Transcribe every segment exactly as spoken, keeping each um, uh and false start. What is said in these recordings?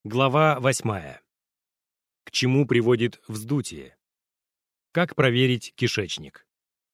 Глава восьмая. К чему приводит вздутие? Как проверить кишечник?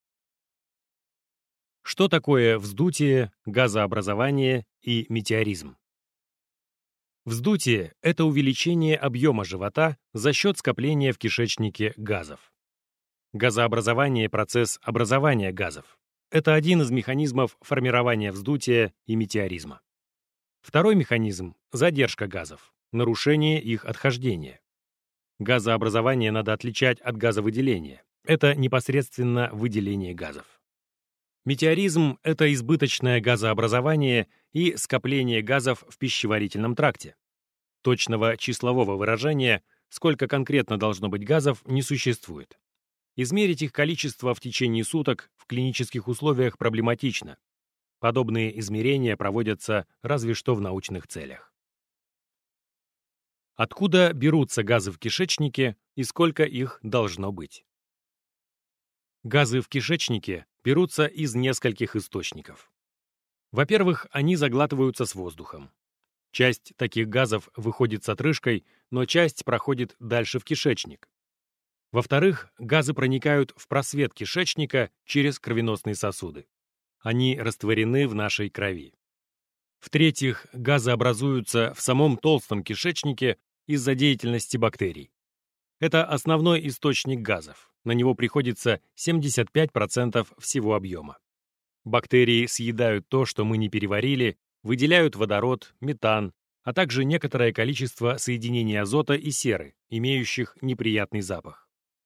Что такое вздутие, газообразование и метеоризм? Вздутие – это увеличение объема живота за счет скопления в кишечнике газов. Газообразование – процесс образования газов. Это один из механизмов формирования вздутия и метеоризма. Второй механизм – задержка газов, нарушение их отхождения. Газообразование надо отличать от газовыделения. Это непосредственно выделение газов. Метеоризм – это избыточное газообразование и скопление газов в пищеварительном тракте. Точного числового выражения, сколько конкретно должно быть газов, не существует. Измерить их количество в течение суток в клинических условиях проблематично. Подобные измерения проводятся разве что в научных целях. Откуда берутся газы в кишечнике и сколько их должно быть? Газы в кишечнике берутся из нескольких источников. Во-первых, они заглатываются с воздухом. Часть таких газов выходит с отрыжкой, но часть проходит дальше в кишечник. Во-вторых, газы проникают в просвет кишечника через кровеносные сосуды. Они растворены в нашей крови. В-третьих, газы образуются в самом толстом кишечнике из-за деятельности бактерий. Это основной источник газов. На него приходится семьдесят пять процентов всего объема. Бактерии съедают то, что мы не переварили, выделяют водород, метан, а также некоторое количество соединений азота и серы, имеющих неприятный запах.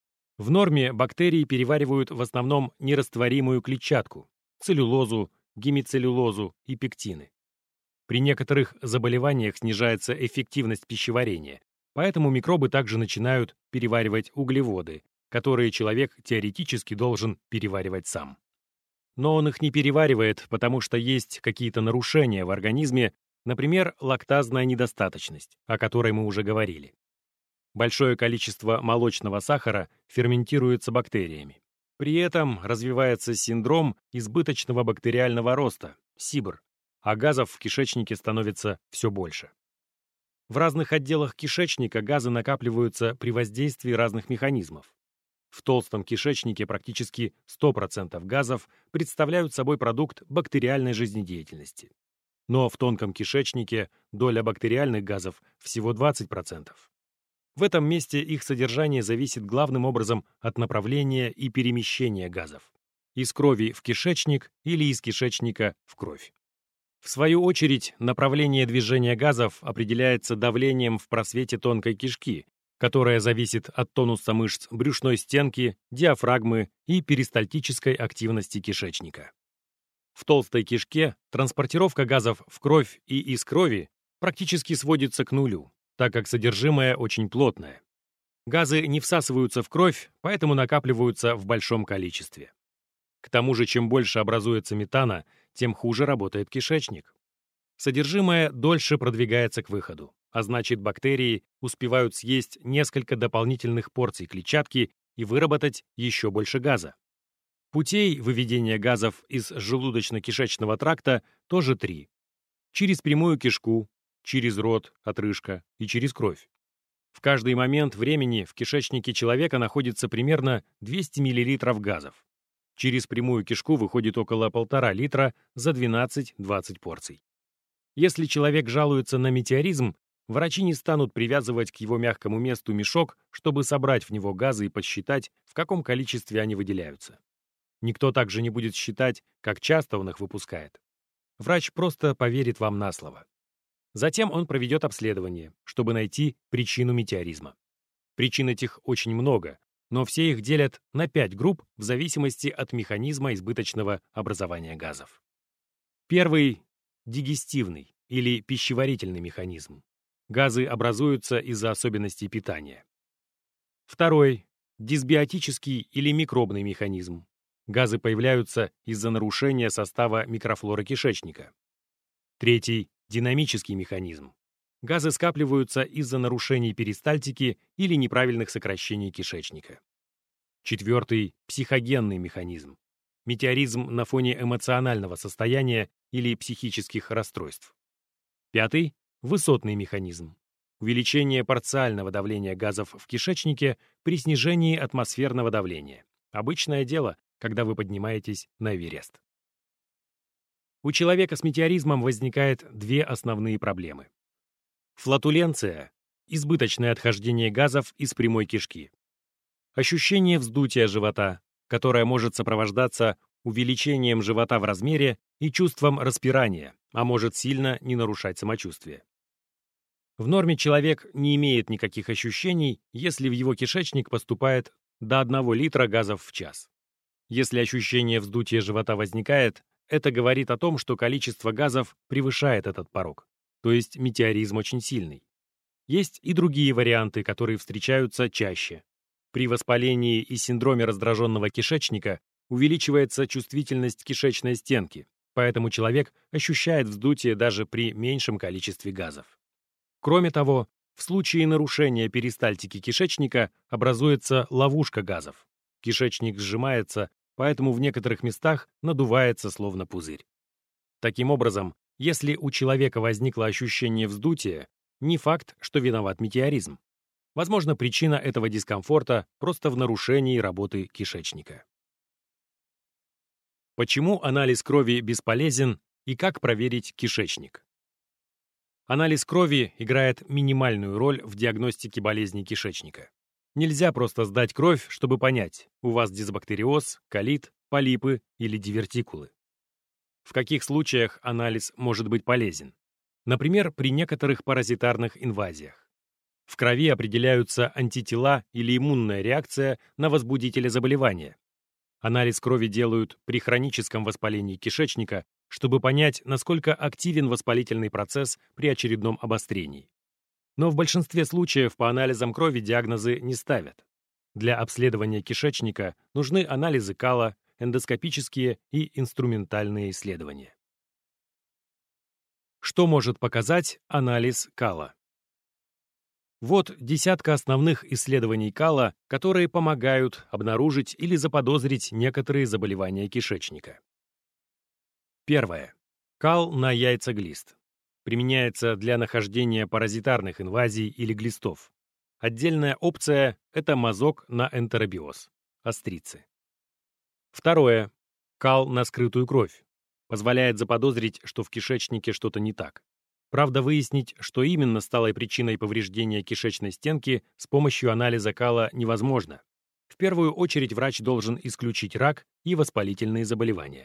В норме бактерии переваривают в основном нерастворимую клетчатку, целлюлозу, гемицеллюлозу и пектины. При некоторых заболеваниях снижается эффективность пищеварения, поэтому микробы также начинают переваривать углеводы, которые человек теоретически должен переваривать сам. Но он их не переваривает, потому что есть какие-то нарушения в организме, например, лактазная недостаточность, о которой мы уже говорили. Большое количество молочного сахара ферментируется бактериями. При этом развивается синдром избыточного бактериального роста, СИБР, а газов в кишечнике становится все больше. В разных отделах кишечника газы накапливаются при воздействии разных механизмов. В толстом кишечнике практически сто процентов газов представляют собой продукт бактериальной жизнедеятельности. Но в тонком кишечнике доля бактериальных газов всего двадцать процентов. В этом месте их содержание зависит главным образом от направления и перемещения газов. Из крови в кишечник или из кишечника в кровь. В свою очередь, направление движения газов определяется давлением в просвете тонкой кишки, которое зависит от тонуса мышц брюшной стенки, диафрагмы и перистальтической активности кишечника. В толстой кишке транспортировка газов в кровь и из крови практически сводится к нулю, так как содержимое очень плотное. Газы не всасываются в кровь, поэтому накапливаются в большом количестве. К тому же, чем больше образуется метана, тем хуже работает кишечник. Содержимое дольше продвигается к выходу, а значит, бактерии успевают съесть несколько дополнительных порций клетчатки и выработать еще больше газа. Путей выведения газов из желудочно-кишечного тракта тоже три. Через прямую кишку, через рот, отрыжка и через кровь. В каждый момент времени в кишечнике человека находится примерно двести миллилитров газов. Через прямую кишку выходит около полтора литра за двенадцать-двадцать порций. Если человек жалуется на метеоризм, врачи не станут привязывать к его мягкому месту мешок, чтобы собрать в него газы и подсчитать, в каком количестве они выделяются. Никто также не будет считать, как часто он их выпускает. Врач просто поверит вам на слово. Затем он проведет обследование, чтобы найти причину метеоризма. Причин этих очень много, но все их делят на пять групп в зависимости от механизма избыточного образования газов. Первый – дигестивный или пищеварительный механизм. Газы образуются из-за особенностей питания. Второй – дисбиотический или микробный механизм. Газы появляются из-за нарушения состава микрофлоры кишечника. Третий – динамический механизм. Газы скапливаются из-за нарушений перистальтики или неправильных сокращений кишечника. Четвертый – психогенный механизм. Метеоризм на фоне эмоционального состояния или психических расстройств. Пятый – высотный механизм. увеличение парциального давления газов в кишечнике при снижении атмосферного давления. Обычное дело, когда вы поднимаетесь на Эверест. У человека с метеоризмом возникает две основные проблемы. Флатуленция – избыточное отхождение газов из прямой кишки. Ощущение вздутия живота, которое может сопровождаться увеличением живота в размере и чувством распирания, а может сильно не нарушать самочувствие. В норме человек не имеет никаких ощущений, если в его кишечник поступает до одного литра газов в час. Если ощущение вздутия живота возникает, это говорит о том, что количество газов превышает этот порог, то есть метеоризм очень сильный. Есть и другие варианты, которые встречаются чаще. При воспалении и синдроме раздраженного кишечника увеличивается чувствительность кишечной стенки, поэтому человек ощущает вздутие даже при меньшем количестве газов. Кроме того, в случае нарушения перистальтики кишечника образуется ловушка газов. Кишечник сжимается, поэтому в некоторых местах надувается словно пузырь. Таким образом, если у человека возникло ощущение вздутия, не факт, что виноват метеоризм. Возможно, причина этого дискомфорта просто в нарушении работы кишечника. Почему анализ крови бесполезен и как проверить кишечник? Анализ крови играет минимальную роль в диагностике болезней кишечника. Нельзя просто сдать кровь, чтобы понять, у вас дисбактериоз, колит, полипы или дивертикулы. В каких случаях анализ может быть полезен? Например, при некоторых паразитарных инвазиях. В крови определяются антитела или иммунная реакция на возбудители заболевания. Анализ крови делают при хроническом воспалении кишечника, чтобы понять, насколько активен воспалительный процесс при очередном обострении. Но в большинстве случаев по анализам крови диагнозы не ставят. Для обследования кишечника нужны анализы кала, эндоскопические и инструментальные исследования. Что может показать анализ кала? Вот десятка основных исследований кала, которые помогают обнаружить или заподозрить некоторые заболевания кишечника. Первое. Кал на яйцеглист. Применяется для нахождения паразитарных инвазий или глистов. Отдельная опция – это мазок на энтеробиоз, острицы. Второе. Кал на скрытую кровь. Позволяет заподозрить, что в кишечнике что-то не так. Правда, выяснить, что именно стало причиной повреждения кишечной стенки, с помощью анализа кала невозможно. В первую очередь врач должен исключить рак и воспалительные заболевания.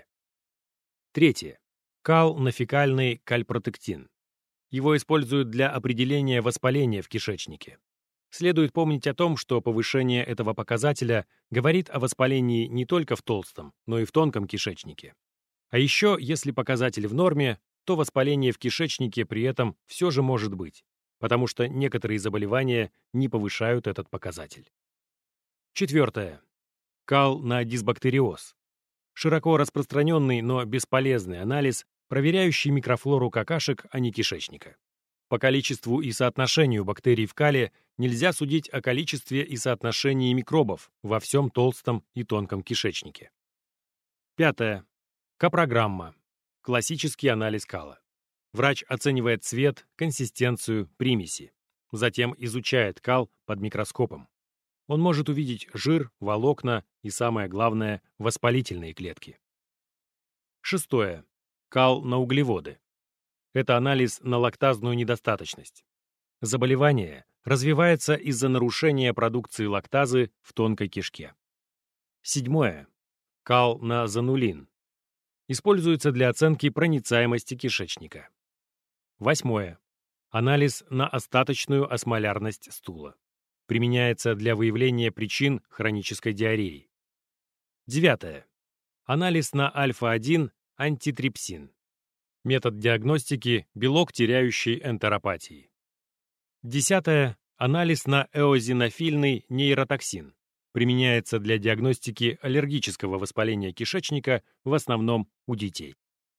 Третье. Кал на фекальный кальпротектин. Его используют для определения воспаления в кишечнике. Следует помнить о том, что повышение этого показателя говорит о воспалении не только в толстом, но и в тонком кишечнике. А еще, если показатель в норме, то воспаление в кишечнике при этом все же может быть, потому что некоторые заболевания не повышают этот показатель. Четвертое. Кал на дисбактериоз. Широко распространенный, но бесполезный анализ, проверяющий микрофлору какашек, а не кишечника. По количеству и соотношению бактерий в кале нельзя судить о количестве и соотношении микробов во всем толстом и тонком кишечнике. Пятое. Капрограмма. Классический анализ кала. Врач оценивает цвет, консистенцию, примеси. Затем изучает кал под микроскопом. Он может увидеть жир, волокна и, самое главное, воспалительные клетки. Шестое. Кал на углеводы. Это анализ на лактазную недостаточность. Заболевание развивается из-за нарушения продукции лактазы в тонкой кишке. Седьмое. Кал на занулин. Используется для оценки проницаемости кишечника. Восьмое. Анализ на остаточную осмолярность стула. Применяется для выявления причин хронической диареи. Девятое. Анализ на альфа один антитрипсин. Метод диагностики – белок, теряющий энтеропатии. Десятое. Анализ на эозинофильный нейротоксин. Применяется для диагностики аллергического воспаления кишечника, в основном у детей.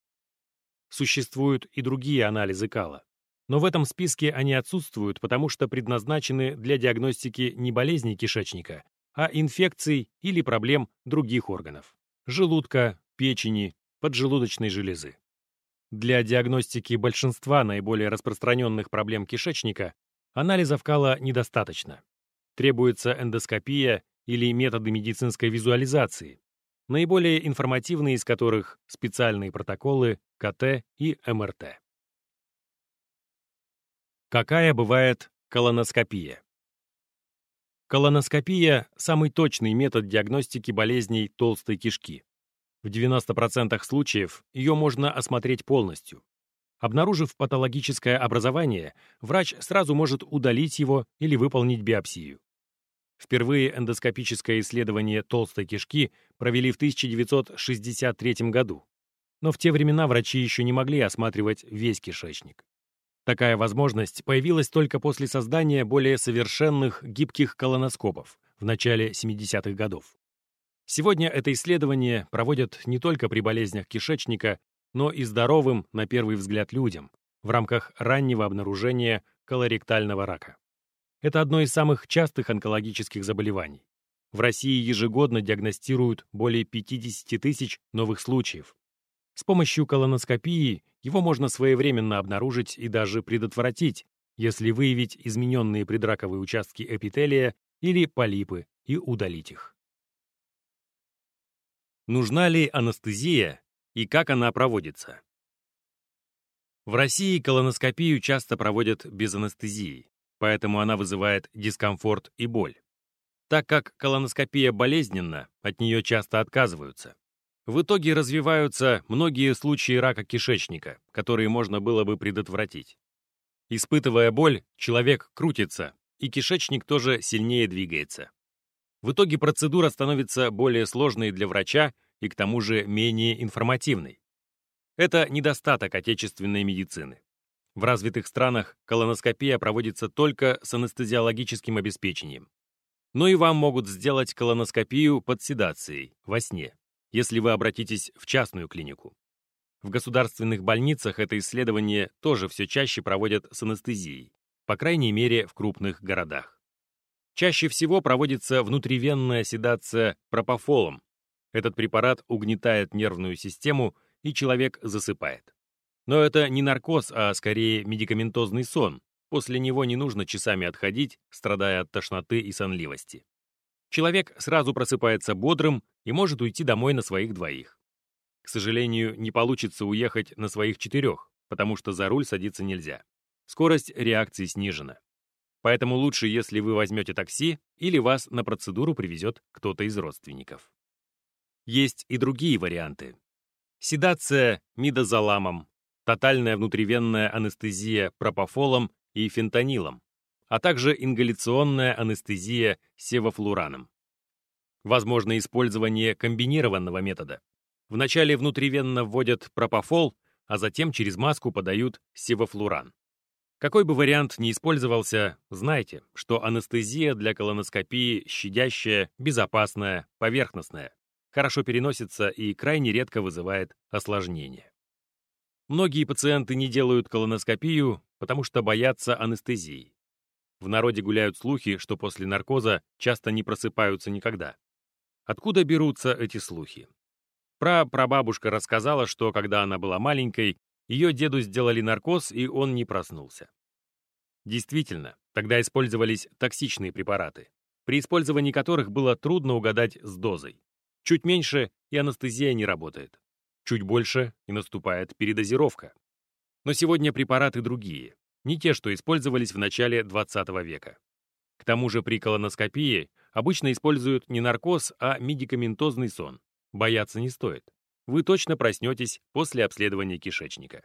Существуют и другие анализы кала. Но в этом списке они отсутствуют, потому что предназначены для диагностики не болезней кишечника, а инфекций или проблем других органов – желудка, печени, поджелудочной железы. Для диагностики большинства наиболее распространенных проблем кишечника Анализов кала недостаточно. Требуется эндоскопия или методы медицинской визуализации, наиболее информативные из которых специальные протоколы ка тэ и эм эр тэ. Какая бывает колоноскопия? Колоноскопия – самый точный метод диагностики болезней толстой кишки. В девяноста процентах случаев ее можно осмотреть полностью. Обнаружив патологическое образование, врач сразу может удалить его или выполнить биопсию. Впервые эндоскопическое исследование толстой кишки провели в тысяча девятьсот шестьдесят третьем году. Но в те времена врачи еще не могли осматривать весь кишечник. Такая возможность появилась только после создания более совершенных гибких колоноскопов в начале семидесятых годов. Сегодня это исследование проводят не только при болезнях кишечника, но и здоровым, на первый взгляд, людям в рамках раннего обнаружения колоректального рака. Это одно из самых частых онкологических заболеваний. В России ежегодно диагностируют более пятидесяти тысяч новых случаев. С помощью колоноскопии его можно своевременно обнаружить и даже предотвратить, если выявить измененные предраковые участки эпителия или полипы и удалить их. Нужна ли анестезия и как она проводится? В России колоноскопию часто проводят без анестезии, поэтому она вызывает дискомфорт и боль. Так как колоноскопия болезненна, от нее часто отказываются. В итоге развиваются многие случаи рака кишечника, которые можно было бы предотвратить. Испытывая боль, человек крутится, и кишечник тоже сильнее двигается. В итоге процедура становится более сложной для врача и к тому же менее информативной. Это недостаток отечественной медицины. В развитых странах колоноскопия проводится только с анестезиологическим обеспечением. Но и вам могут сделать колоноскопию под седацией, во сне, если вы обратитесь в частную клинику. В государственных больницах это исследование тоже все чаще проводят с анестезией, по крайней мере в крупных городах. Чаще всего проводится внутривенная седация пропофолом. Этот препарат угнетает нервную систему, и человек засыпает. Но это не наркоз, а скорее медикаментозный сон. После него не нужно часами отходить, страдая от тошноты и сонливости. Человек сразу просыпается бодрым и может уйти домой на своих двоих. К сожалению, не получится уехать на своих четырех, потому что за руль садиться нельзя. Скорость реакции снижена. Поэтому лучше, если вы возьмете такси или вас на процедуру привезет кто-то из родственников. Есть и другие варианты. Седация мидозоламом, тотальная внутривенная анестезия пропофолом и фентанилом, а также ингаляционная анестезия севофлураном. Возможно использование комбинированного метода. Вначале внутривенно вводят пропофол, а затем через маску подают севофлуран. Какой бы вариант ни использовался, знайте, что анестезия для колоноскопии щадящая, безопасная, поверхностная, хорошо переносится и крайне редко вызывает осложнения. Многие пациенты не делают колоноскопию, потому что боятся анестезии. В народе гуляют слухи, что после наркоза часто не просыпаются никогда. Откуда берутся эти слухи? Прапрабабушка рассказала, что когда она была маленькой, ее деду сделали наркоз, и он не проснулся. Действительно, тогда использовались токсичные препараты, при использовании которых было трудно угадать с дозой. Чуть меньше, и анестезия не работает. Чуть больше, и наступает передозировка. Но сегодня препараты другие, не те, что использовались в начале двадцатого века. К тому же при колоноскопии обычно используют не наркоз, а медикаментозный сон. Бояться не стоит. Вы точно проснетесь после обследования кишечника.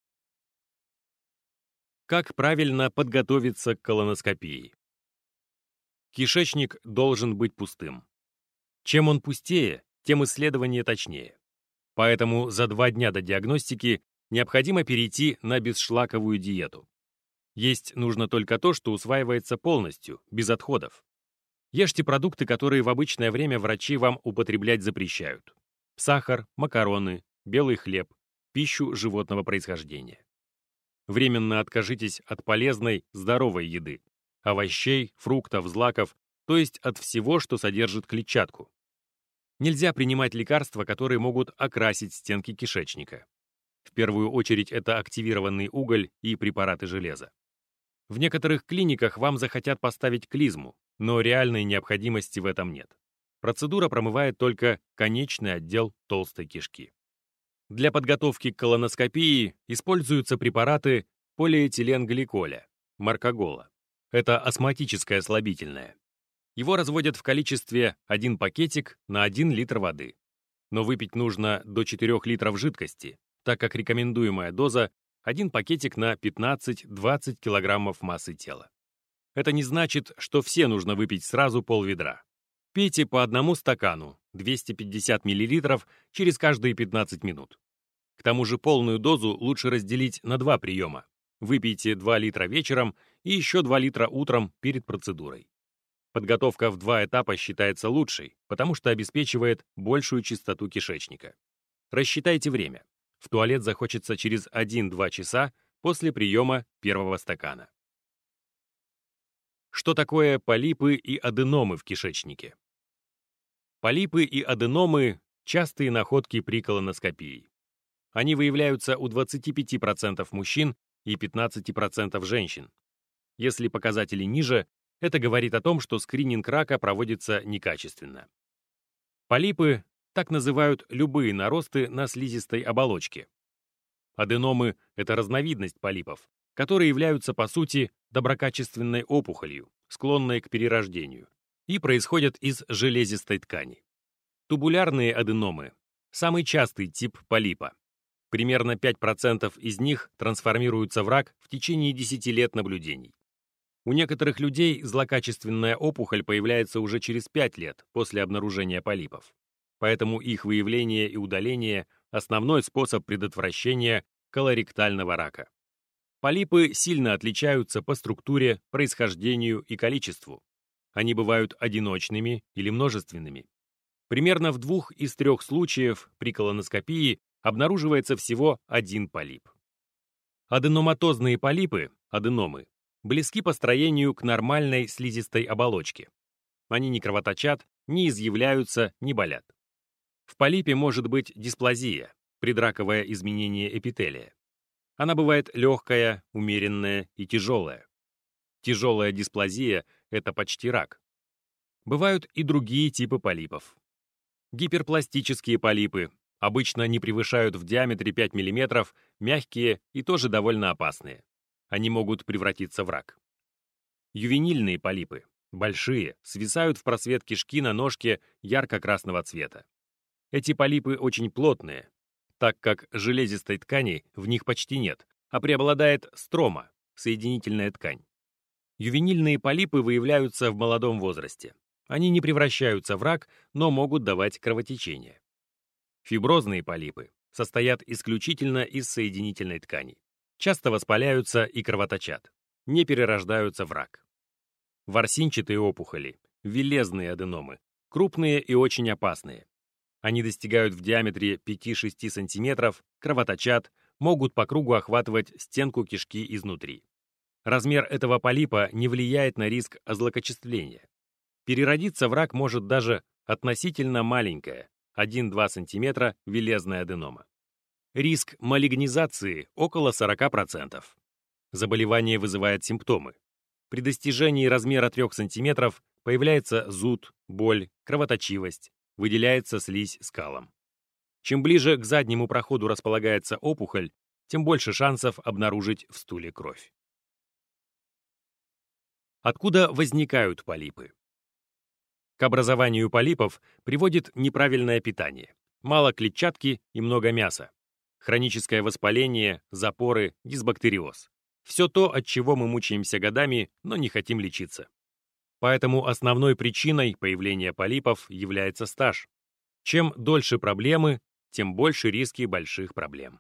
Как правильно подготовиться к колоноскопии? Кишечник должен быть пустым. Чем он пустее, тем исследование точнее. Поэтому за два дня до диагностики необходимо перейти на бесшлаковую диету. Есть нужно только то, что усваивается полностью, без отходов. Ешьте продукты, которые в обычное время врачи вам употреблять запрещают. Сахар, макароны, белый хлеб, пищу животного происхождения. Временно откажитесь от полезной, здоровой еды, овощей, фруктов, злаков, то есть от всего, что содержит клетчатку. Нельзя принимать лекарства, которые могут окрасить стенки кишечника. В первую очередь это активированный уголь и препараты железа. В некоторых клиниках вам захотят поставить клизму, но реальной необходимости в этом нет. Процедура промывает только конечный отдел толстой кишки. Для подготовки к колоноскопии используются препараты полиэтиленгликоля, маркогола. Это астматическое слабительное. Его разводят в количестве один пакетик на один литр воды. Но выпить нужно до четырёх литров жидкости, так как рекомендуемая доза один пакетик на пятнадцать-двадцать килограммов массы тела. Это не значит, что все нужно выпить сразу полведра. Пейте по одному стакану, двести пятьдесят миллилитров, через каждые пятнадцать минут. К тому же полную дозу лучше разделить на два приема. Выпейте два литра вечером и еще два литра утром перед процедурой. Подготовка в два этапа считается лучшей, потому что обеспечивает большую чистоту кишечника. Рассчитайте время. В туалет захочется через один-два часа после приема первого стакана. Что такое полипы и аденомы в кишечнике? Полипы и аденомы – частые находки при колоноскопии. Они выявляются у двадцати пяти процентов мужчин и пятнадцати процентов женщин. Если показатели ниже, это говорит о том, что скрининг рака проводится некачественно. Полипы так называют любые наросты на слизистой оболочке. Аденомы – это разновидность полипов, которые являются, по сути, доброкачественной опухолью, склонной к перерождению, и происходят из железистой ткани. Тубулярные аденомы – самый частый тип полипа. Примерно пять процентов из них трансформируются в рак в течение десяти лет наблюдений. У некоторых людей злокачественная опухоль появляется уже через пять лет после обнаружения полипов. Поэтому их выявление и удаление – основной способ предотвращения колоректального рака. Полипы сильно отличаются по структуре, происхождению и количеству. Они бывают одиночными или множественными. Примерно в двух из трех случаев при колоноскопии обнаруживается всего один полип. Аденоматозные полипы, аденомы, близки по строению к нормальной слизистой оболочке. Они не кровоточат, не изъявляются, не болят. В полипе может быть дисплазия, предраковое изменение эпителия. Она бывает легкая, умеренная и тяжелая. Тяжелая дисплазия – это почти рак. Бывают и другие типы полипов. Гиперпластические полипы обычно не превышают в диаметре пять миллиметров, мягкие и тоже довольно опасные. Они могут превратиться в рак. Ювенильные полипы, большие, свисают в просвет кишки на ножке ярко-красного цвета. Эти полипы очень плотные, так как железистой ткани в них почти нет, а преобладает строма, соединительная ткань. Ювенильные полипы выявляются в молодом возрасте. Они не превращаются в рак, но могут давать кровотечение. Фиброзные полипы состоят исключительно из соединительной ткани. Часто воспаляются и кровоточат, не перерождаются в рак. Ворсинчатые опухоли, виллезные аденомы, крупные и очень опасные. Они достигают в диаметре пяти-шести сантиметров, кровоточат, могут по кругу охватывать стенку кишки изнутри. Размер этого полипа не влияет на риск озлокочествления. Переродиться в рак может даже относительно маленькая, один-два сантиметра, виллезная аденома. Риск малигнизации около сорока процентов. Заболевание вызывает симптомы. При достижении размера трёх сантиметров появляется зуд, боль, кровоточивость, выделяется слизь с калом. Чем ближе к заднему проходу располагается опухоль, тем больше шансов обнаружить в стуле кровь. Откуда возникают полипы? К образованию полипов приводит неправильное питание, мало клетчатки и много мяса. Хроническое воспаление, запоры, дисбактериоз. Все то, от чего мы мучаемся годами, но не хотим лечиться. Поэтому основной причиной появления полипов является стаж. Чем дольше проблемы, тем больше риски больших проблем.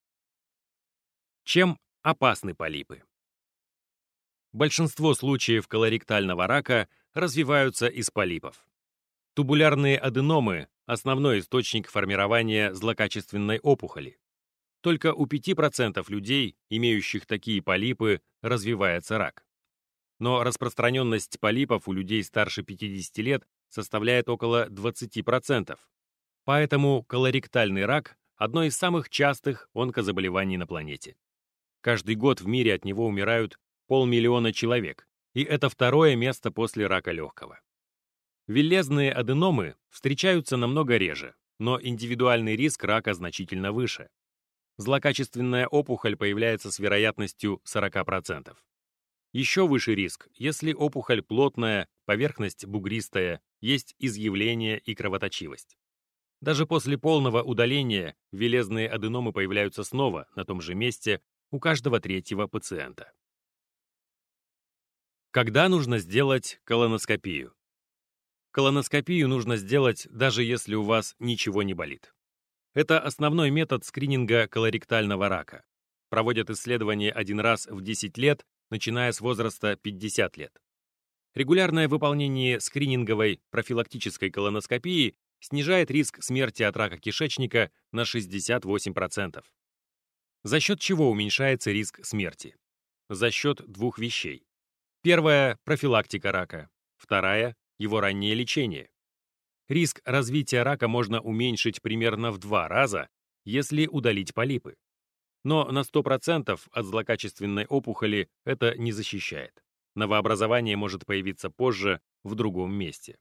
Чем опасны полипы? Большинство случаев колоректального рака развиваются из полипов. Тубулярные аденомы – основной источник формирования злокачественной опухоли. Только у пяти процентов людей, имеющих такие полипы, развивается рак. Но распространенность полипов у людей старше пятидесяти лет составляет около двадцати процентов. Поэтому колоректальный рак – одно из самых частых онкозаболеваний на планете. Каждый год в мире от него умирают полмиллиона человек, и это второе место после рака легкого. Виллезные аденомы встречаются намного реже, но индивидуальный риск рака значительно выше. Злокачественная опухоль появляется с вероятностью сорок процентов. Еще выше риск, если опухоль плотная, поверхность бугристая, есть изъявление и кровоточивость. Даже после полного удаления виллезные аденомы появляются снова на том же месте у каждого третьего пациента. Когда нужно сделать колоноскопию? Колоноскопию нужно сделать, даже если у вас ничего не болит. Это основной метод скрининга колоректального рака. Проводят исследования один раз в десять лет, начиная с возраста пятьдесят лет. Регулярное выполнение скрининговой профилактической колоноскопии снижает риск смерти от рака кишечника на шестьдесят восемь процентов. За счет чего уменьшается риск смерти? За счет двух вещей. Первая – профилактика рака. Вторая – его раннее лечение. Риск развития рака можно уменьшить примерно в два раза, если удалить полипы. Но на сто процентов от злокачественной опухоли это не защищает. Новообразование может появиться позже, в другом месте.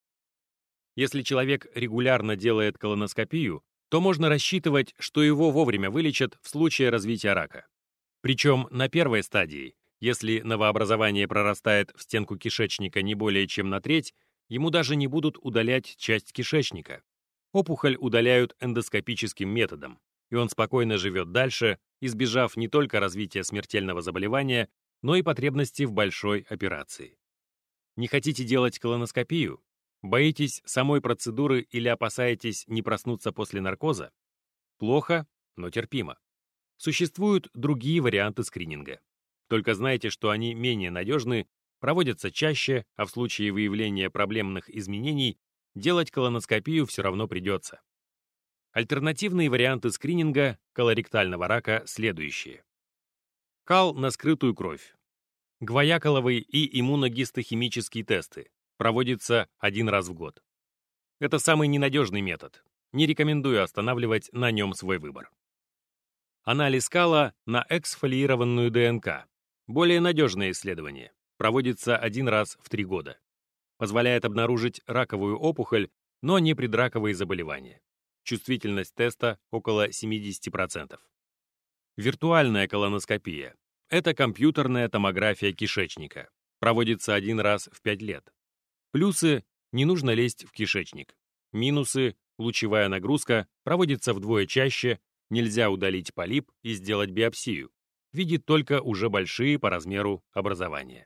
Если человек регулярно делает колоноскопию, то можно рассчитывать, что его вовремя вылечат в случае развития рака. Причем на первой стадии, если новообразование прорастает в стенку кишечника не более чем на треть, ему даже не будут удалять часть кишечника. Опухоль удаляют эндоскопическим методом, и он спокойно живет дальше, избежав не только развития смертельного заболевания, но и потребности в большой операции. Не хотите делать колоноскопию? Боитесь самой процедуры или опасаетесь не проснуться после наркоза? Плохо, но терпимо. Существуют другие варианты скрининга. Только знайте, что они менее надежны, проводятся чаще, а в случае выявления проблемных изменений делать колоноскопию все равно придется. Альтернативные варианты скрининга колоректального рака следующие. Кал на скрытую кровь. Гвоякаловый и иммуногистохимические тесты. Проводится один раз в год. Это самый ненадежный метод. Не рекомендую останавливать на нем свой выбор. Анализ кала на эксфолиированную ДНК. Более надежное исследование. Проводится один раз в три года. Позволяет обнаружить раковую опухоль, но не предраковые заболевания. Чувствительность теста около семьдесят процентов. Виртуальная колоноскопия. Это компьютерная томография кишечника. Проводится один раз в пять лет. Плюсы – не нужно лезть в кишечник. Минусы – лучевая нагрузка, проводится вдвое чаще, нельзя удалить полип и сделать биопсию. Видит только уже большие по размеру образования.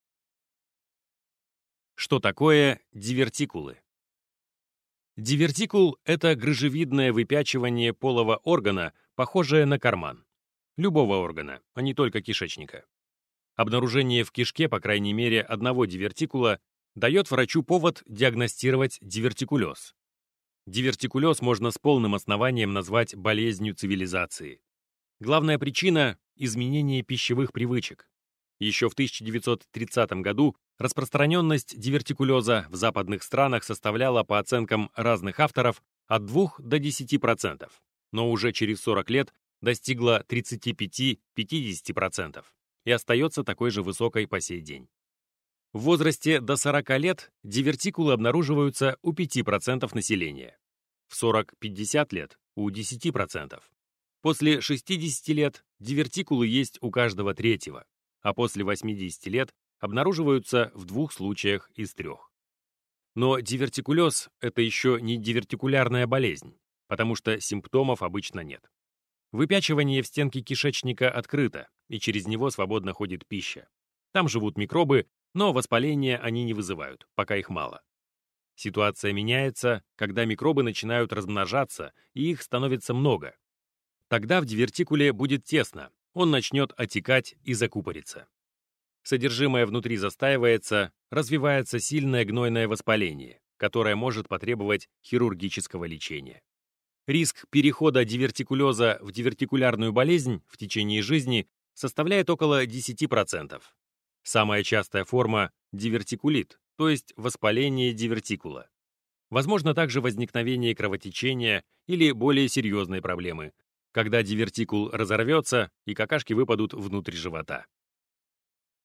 Что такое дивертикулы? Дивертикул – это грыжевидное выпячивание полого органа, похожее на карман. Любого органа, а не только кишечника. Обнаружение в кишке, по крайней мере, одного дивертикула дает врачу повод диагностировать дивертикулез. Дивертикулез можно с полным основанием назвать болезнью цивилизации. Главная причина – изменение пищевых привычек. Еще в тысяча девятьсот тридцатом году распространенность дивертикулеза в западных странах составляла, по оценкам разных авторов, от двух до десяти процентов, но уже через сорок лет достигла тридцати пяти — пятидесяти процентов и остается такой же высокой по сей день. В возрасте до сорока лет дивертикулы обнаруживаются у пяти процентов населения, в сорок — пятьдесят лет – у десяти процентов. После шестидесяти лет дивертикулы есть у каждого третьего, а после восьмидесяти лет обнаруживаются в двух случаях из трех. Но дивертикулез – это еще не дивертикулярная болезнь, потому что симптомов обычно нет. Выпячивание в стенке кишечника открыто, и через него свободно ходит пища. Там живут микробы, но воспаления они не вызывают, пока их мало. Ситуация меняется, когда микробы начинают размножаться, и их становится много. Тогда в дивертикуле будет тесно, он начнет отекать и закупориться. Содержимое внутри застаивается, развивается сильное гнойное воспаление, которое может потребовать хирургического лечения. Риск перехода дивертикулеза в дивертикулярную болезнь в течение жизни составляет около десяти процентов. Самая частая форма – дивертикулит, то есть воспаление дивертикула. Возможно также возникновение кровотечения или более серьезные проблемы, когда дивертикул разорвется и какашки выпадут внутрь живота.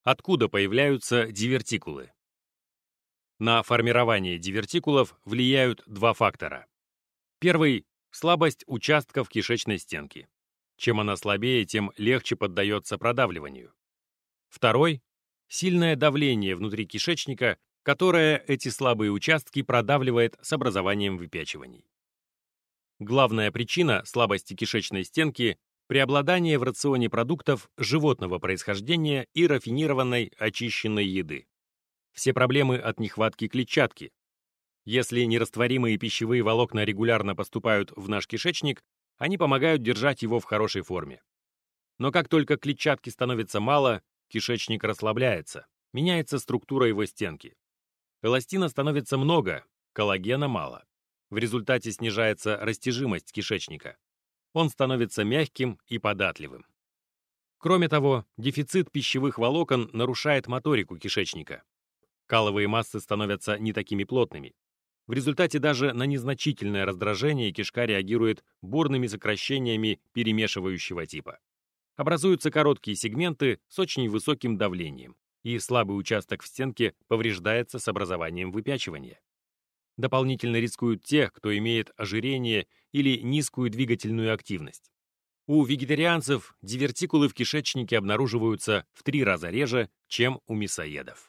Откуда появляются дивертикулы? На формирование дивертикулов влияют два фактора. Первый – слабость участков кишечной стенки. Чем она слабее, тем легче поддается продавливанию. Второй – сильное давление внутри кишечника, которое эти слабые участки продавливает с образованием выпячиваний. Главная причина слабости кишечной стенки – преобладание в рационе продуктов животного происхождения и рафинированной очищенной еды. Все проблемы от нехватки клетчатки. Если нерастворимые пищевые волокна регулярно поступают в наш кишечник, они помогают держать его в хорошей форме. Но как только клетчатки становится мало, кишечник расслабляется, меняется структура его стенки. Эластина становится много, коллагена мало. В результате снижается растяжимость кишечника. Он становится мягким и податливым. Кроме того, дефицит пищевых волокон нарушает моторику кишечника. Каловые массы становятся не такими плотными. В результате даже на незначительное раздражение кишка реагирует бурными сокращениями перемешивающего типа. Образуются короткие сегменты с очень высоким давлением, и слабый участок в стенке повреждается с образованием выпячивания. Дополнительно рискуют те, кто имеет ожирение или низкую двигательную активность. У вегетарианцев дивертикулы в кишечнике обнаруживаются в три раза реже, чем у мясоедов.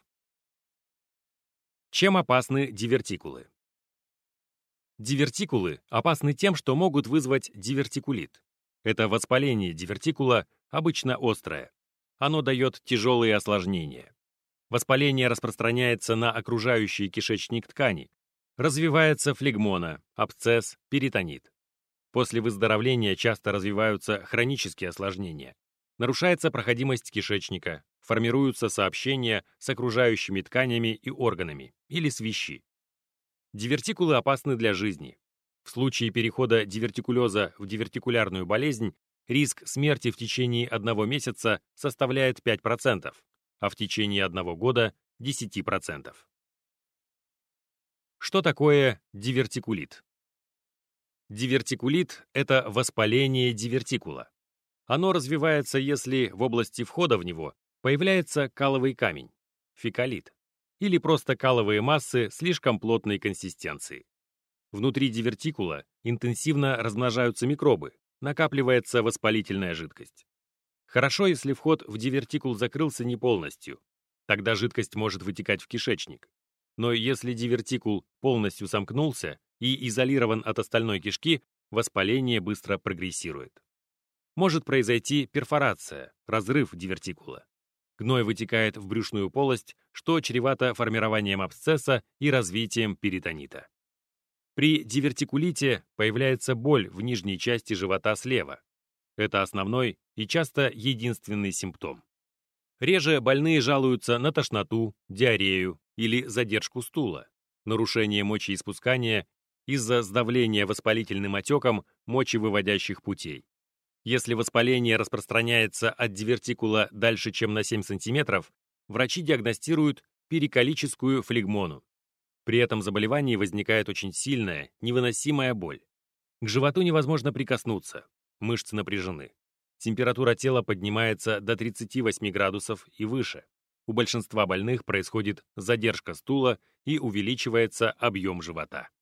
Чем опасны дивертикулы? Дивертикулы опасны тем, что могут вызвать дивертикулит. Это воспаление дивертикула, обычно острое. Оно дает тяжелые осложнения. Воспаление распространяется на окружающий кишечник ткани. Развивается флегмона, абсцесс, перитонит. После выздоровления часто развиваются хронические осложнения. Нарушается проходимость кишечника, формируются сообщения с окружающими тканями и органами или свищи. Дивертикулы опасны для жизни. В случае перехода дивертикулеза в дивертикулярную болезнь риск смерти в течение одного месяца составляет пять процентов, а в течение одного года – десять процентов. Что такое дивертикулит? Дивертикулит – это воспаление дивертикула. Оно развивается, если в области входа в него появляется каловый камень, фекалит, или просто каловые массы слишком плотной консистенции. Внутри дивертикула интенсивно размножаются микробы, накапливается воспалительная жидкость. Хорошо, если вход в дивертикул закрылся не полностью. Тогда жидкость может вытекать в кишечник. Но если дивертикул полностью сомкнулся и изолирован от остальной кишки, воспаление быстро прогрессирует. Может произойти перфорация, разрыв дивертикула. Гной вытекает в брюшную полость, что чревато формированием абсцесса и развитием перитонита. При дивертикулите появляется боль в нижней части живота слева. Это основной и часто единственный симптом. Реже больные жалуются на тошноту, диарею или задержку стула, нарушение мочеиспускания из-за сдавления воспалительным отеком мочевыводящих путей. Если воспаление распространяется от дивертикула дальше, чем на семь сантиметров, врачи диагностируют перикалическую флегмону. При этом заболевании возникает очень сильная, невыносимая боль. К животу невозможно прикоснуться, мышцы напряжены. Температура тела поднимается до тридцати восьми градусов и выше. У большинства больных происходит задержка стула и увеличивается объем живота.